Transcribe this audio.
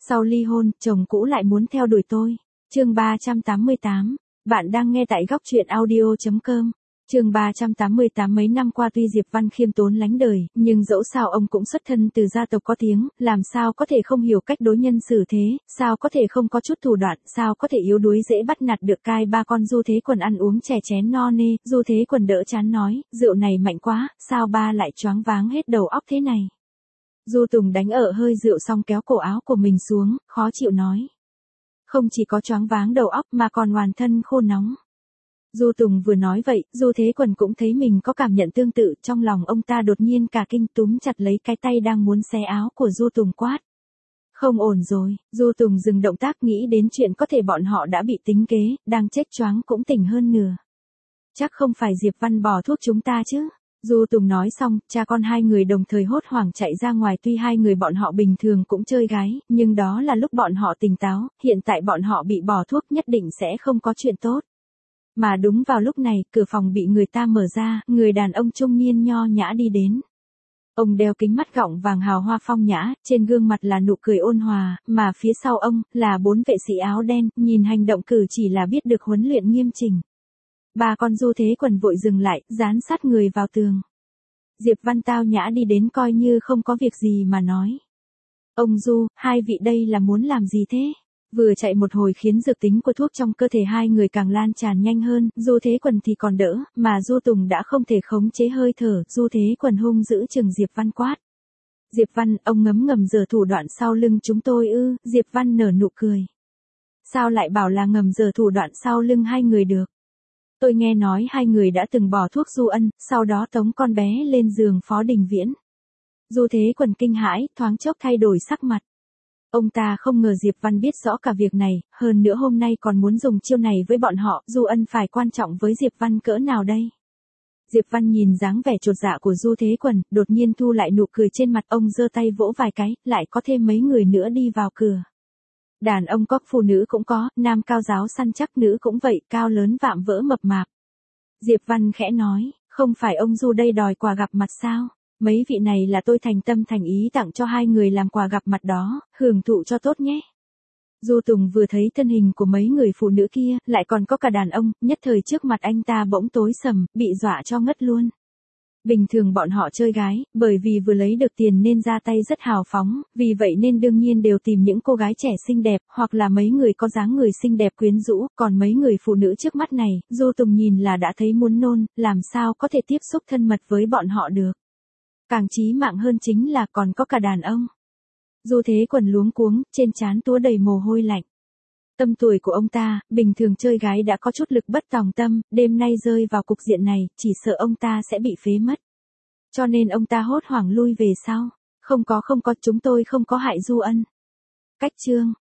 Sau ly hôn, chồng cũ lại muốn theo đuổi tôi. Chương 388. Bạn đang nghe tại góc truyện audio.com. Chương 388. Mấy năm qua tuy Diệp Văn khiêm tốn lánh đời, nhưng dẫu sao ông cũng xuất thân từ gia tộc có tiếng, làm sao có thể không hiểu cách đối nhân xử thế, sao có thể không có chút thủ đoạn, sao có thể yếu đuối dễ bắt nạt được cai ba con. Du Thế Quần ăn uống chè chén no nê, Du Thế Quần đỡ chán nói, rượu này mạnh quá, sao ba lại choáng váng hết đầu óc thế này. Du Tùng đánh ở hơi rượu xong kéo cổ áo của mình xuống, khó chịu nói. Không chỉ có choáng váng đầu óc mà còn hoàn thân khô nóng. Du Tùng vừa nói vậy, Du Thế Quần cũng thấy mình có cảm nhận tương tự, trong lòng ông ta đột nhiên cả kinh túm chặt lấy cái tay đang muốn xé áo của Du Tùng quát. Không ổn rồi, Du Tùng dừng động tác nghĩ đến chuyện có thể bọn họ đã bị tính kế, đang chết choáng cũng tỉnh hơn nửa. Chắc không phải Diệp Văn bỏ thuốc chúng ta chứ. Du Tùng nói xong, cha con hai người đồng thời hốt hoảng chạy ra ngoài. Tuy hai người bọn họ bình thường cũng chơi gái, nhưng đó là lúc bọn họ tỉnh táo, hiện tại bọn họ bị bỏ thuốc nhất định sẽ không có chuyện tốt. Mà đúng vào lúc này, cửa phòng bị người ta mở ra, người đàn ông trung niên nho nhã đi đến. Ông đeo kính mắt gọng vàng hào hoa phong nhã, trên gương mặt là nụ cười ôn hòa, mà phía sau ông, là 4 vệ sĩ áo đen, nhìn hành động cử chỉ là biết được huấn luyện nghiêm chỉnh. Ba con Du Thế Quần vội dừng lại, dán sát người vào tường. Diệp Văn tao nhã đi đến coi như không có việc gì mà nói. Ông Du, hai vị đây là muốn làm gì thế? Vừa chạy một hồi khiến dược tính của thuốc trong cơ thể hai người càng lan tràn nhanh hơn, Du Thế Quần thì còn đỡ, mà Du Tùng đã không thể khống chế hơi thở, Du Thế Quần hung giữ chừng Diệp Văn quát. Diệp Văn, ông ngấm ngầm giở thủ đoạn sau lưng chúng tôi ư? Diệp Văn nở nụ cười. Sao lại bảo là ngầm giở thủ đoạn sau lưng hai người được? Tôi nghe nói hai người đã từng bỏ thuốc Du Ân, sau đó tống con bé lên giường Phó Đình Viễn. Du Thế Quần kinh hãi, thoáng chốc thay đổi sắc mặt. Ông ta không ngờ Diệp Văn biết rõ cả việc này, hơn nữa hôm nay còn muốn dùng chiêu này với bọn họ, Du Ân phải quan trọng với Diệp Văn cỡ nào đây? Diệp Văn nhìn dáng vẻ chột dạ của Du Thế Quần, đột nhiên thu lại nụ cười trên mặt, ông giơ tay vỗ vài cái, lại có thêm mấy người nữa đi vào cửa. Đàn ông có, phụ nữ cũng có, nam cao giáo săn chắc, nữ cũng vậy, cao lớn vạm vỡ mập mạp. Diệp Văn khẽ nói, không phải ông Du đây đòi quà gặp mặt sao? Mấy vị này là tôi thành tâm thành ý tặng cho hai người làm quà gặp mặt đó, hưởng thụ cho tốt nhé. Du Tùng vừa thấy thân hình của mấy người phụ nữ kia, lại còn có cả đàn ông, nhất thời trước mặt anh ta bỗng tối sầm, bị dọa cho ngất luôn. Bình thường bọn họ chơi gái, bởi vì vừa lấy được tiền nên ra tay rất hào phóng, vì vậy nên đương nhiên đều tìm những cô gái trẻ xinh đẹp, hoặc là mấy người có dáng người xinh đẹp quyến rũ, còn mấy người phụ nữ trước mắt này, Du Tùng nhìn là đã thấy muốn nôn, làm sao có thể tiếp xúc thân mật với bọn họ được. Càng chí mạng hơn chính là còn có cả đàn ông. Du Thế Quần luống cuống, trên trán túa đầy mồ hôi lạnh. Tâm tuổi của ông ta, bình thường chơi gái đã có chút lực bất tòng tâm, đêm nay rơi vào cục diện này, chỉ sợ ông ta sẽ bị phế mất. Cho nên ông ta hốt hoảng lui về sau. Không có, chúng tôi không có hại Du Ân. Cách chương.